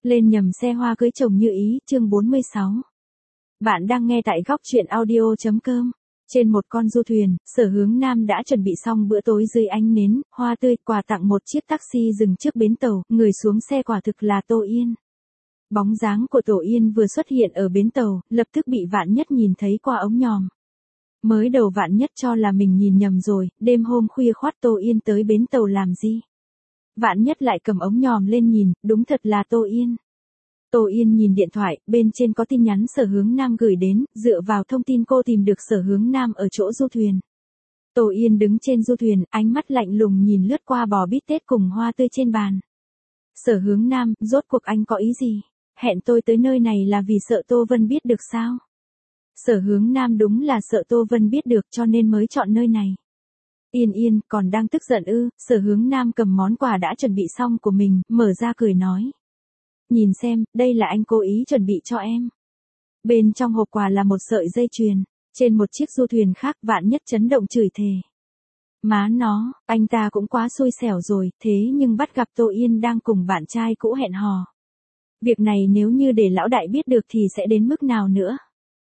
Lên nhầm xe hoa cưới chồng như ý, chương 46. Bạn đang nghe tại góc truyện audio.com. Trên một con du thuyền, Sở Hướng Nam đã chuẩn bị xong bữa tối dưới ánh nến, hoa tươi, quà tặng một chiếc taxi dừng trước bến tàu, người xuống xe quả thực là Tô Yên. Bóng dáng của Tô Yên vừa xuất hiện ở bến tàu, lập tức bị Vạn Nhất nhìn thấy qua ống nhòm. Mới đầu Vạn Nhất cho là mình nhìn nhầm rồi, đêm hôm khuya khoắt Tô Yên tới bến tàu làm gì? Vạn Nhất lại cầm ống nhòm lên nhìn, đúng thật là Tô Yên. Tô Yên nhìn điện thoại, bên trên có tin nhắn Sở Hướng Nam gửi đến, dựa vào thông tin cô tìm được Sở Hướng Nam ở chỗ du thuyền. Tô Yên đứng trên du thuyền, ánh mắt lạnh lùng nhìn lướt qua bò bít tết cùng hoa tươi trên bàn. Sở Hướng Nam, rốt cuộc anh có ý gì? Hẹn tôi tới nơi này là vì sợ Tô Vân biết được sao? Sở Hướng Nam đúng là sợ Tô Vân biết được cho nên mới chọn nơi này. Yên Yên, còn đang tức giận ư? Sở Hướng Nam cầm món quà đã chuẩn bị xong của mình, mở ra cười nói. Nhìn xem, đây là anh cố ý chuẩn bị cho em. Bên trong hộp quà là một sợi dây chuyền. Trên một chiếc du thuyền khác Vạn Nhất chấn động chửi thề. Má nó, anh ta cũng quá xui xẻo rồi, thế nhưng bắt gặp Tô Yên đang cùng bạn trai cũ hẹn hò. Việc này nếu như để lão đại biết được thì sẽ đến mức nào nữa?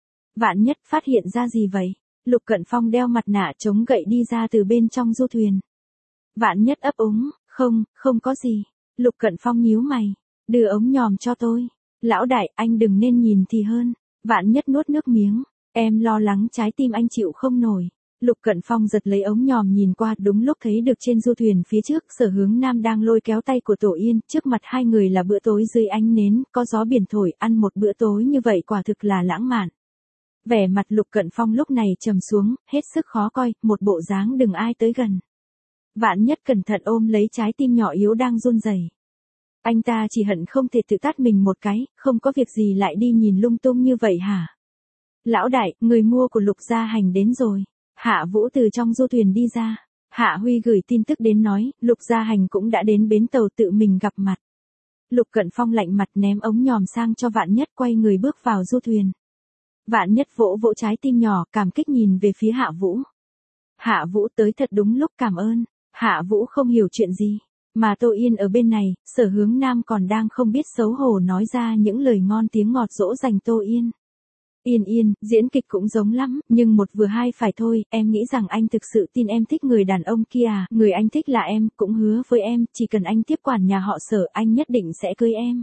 Vạn Nhất phát hiện ra gì vậy? Lục Cận Phong đeo mặt nạ chống gậy đi ra từ bên trong du thuyền. Vạn Nhất ấp úng, không có gì. Lục Cận Phong nhíu mày, đưa ống nhòm cho tôi. Lão đại, anh đừng nên nhìn thì hơn. Vạn Nhất nuốt nước miếng, em lo lắng trái tim anh chịu không nổi. Lục Cận Phong giật lấy ống nhòm nhìn qua, đúng lúc thấy được trên du thuyền phía trước Sở Hướng Nam đang lôi kéo tay của Tô Yên, trước mặt hai người là bữa tối dưới ánh nến, có gió biển thổi, ăn một bữa tối như vậy quả thực là lãng mạn. Vẻ mặt Lục Cận Phong lúc này trầm xuống, hết sức khó coi, một bộ dáng đừng ai tới gần. Vạn Nhất cẩn thận ôm lấy trái tim nhỏ yếu đang run rẩy. Anh ta chỉ hận không thể tự tát mình một cái, không có việc gì lại đi nhìn lung tung như vậy hả? Lão đại, người mua của Lục Gia Hành đến rồi. Hạ Vũ từ trong du thuyền đi ra. Hạ Huy gửi tin tức đến nói, Lục Gia Hành cũng đã đến bến tàu tự mình gặp mặt. Lục Cận Phong lạnh mặt ném ống nhòm sang cho Vạn Nhất, quay người bước vào du thuyền. Vạn Nhất vỗ vỗ trái tim nhỏ, cảm kích nhìn về phía Hạ Vũ. Hạ Vũ tới thật đúng lúc, cảm ơn. Hạ Vũ không hiểu chuyện gì. Mà Tô Yên ở bên này, Sở Hướng Nam còn đang không biết xấu hổ nói ra những lời ngon tiếng ngọt dỗ dành Tô Yên. Yên Yên, diễn kịch cũng giống lắm, nhưng một vừa hai phải thôi, em nghĩ rằng anh thực sự tin em thích người đàn ông kia à, người anh thích là em, cũng hứa với em, chỉ cần anh tiếp quản nhà họ Sở, anh nhất định sẽ cưới em.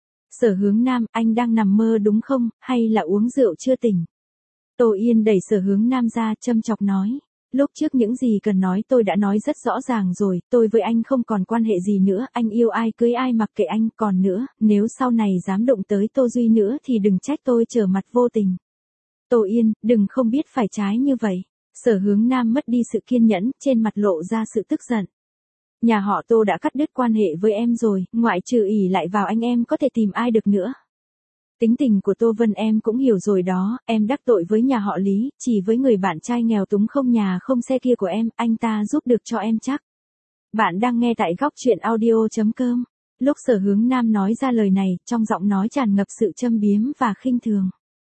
Sở Hướng Nam, anh đang nằm mơ đúng không, hay là uống rượu chưa tỉnh? Tô Yên đẩy Sở Hướng Nam ra, châm chọc nói. Lúc trước những gì cần nói tôi đã nói rất rõ ràng rồi, tôi với anh không còn quan hệ gì nữa, anh yêu ai cưới ai mặc kệ anh, còn nữa, nếu sau này dám động tới Tô Duy nữa thì đừng trách tôi trở mặt vô tình. Tô Yên, đừng không biết phải trái như vậy. Sở Hướng Nam mất đi sự kiên nhẫn, trên mặt lộ ra sự tức giận. Nhà họ Tô đã cắt đứt quan hệ với em rồi, ngoại trừ ỷ lại vào anh em có thể tìm ai được nữa. Tính tình của Tô Vân em cũng hiểu rồi đó, em đắc tội với nhà họ Lý, chỉ với người bạn trai nghèo túng không nhà không xe kia của em, anh ta giúp được cho em chắc. Bạn đang nghe tại góc truyện audio.com. Lúc Sở Hướng Nam nói ra lời này, trong giọng nói tràn ngập sự châm biếm và khinh thường.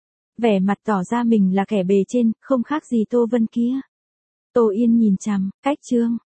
Vẻ mặt tỏ ra mình là kẻ bề trên, không khác gì Tô Vân kia. Tô Yên nhìn chằm, cách chương.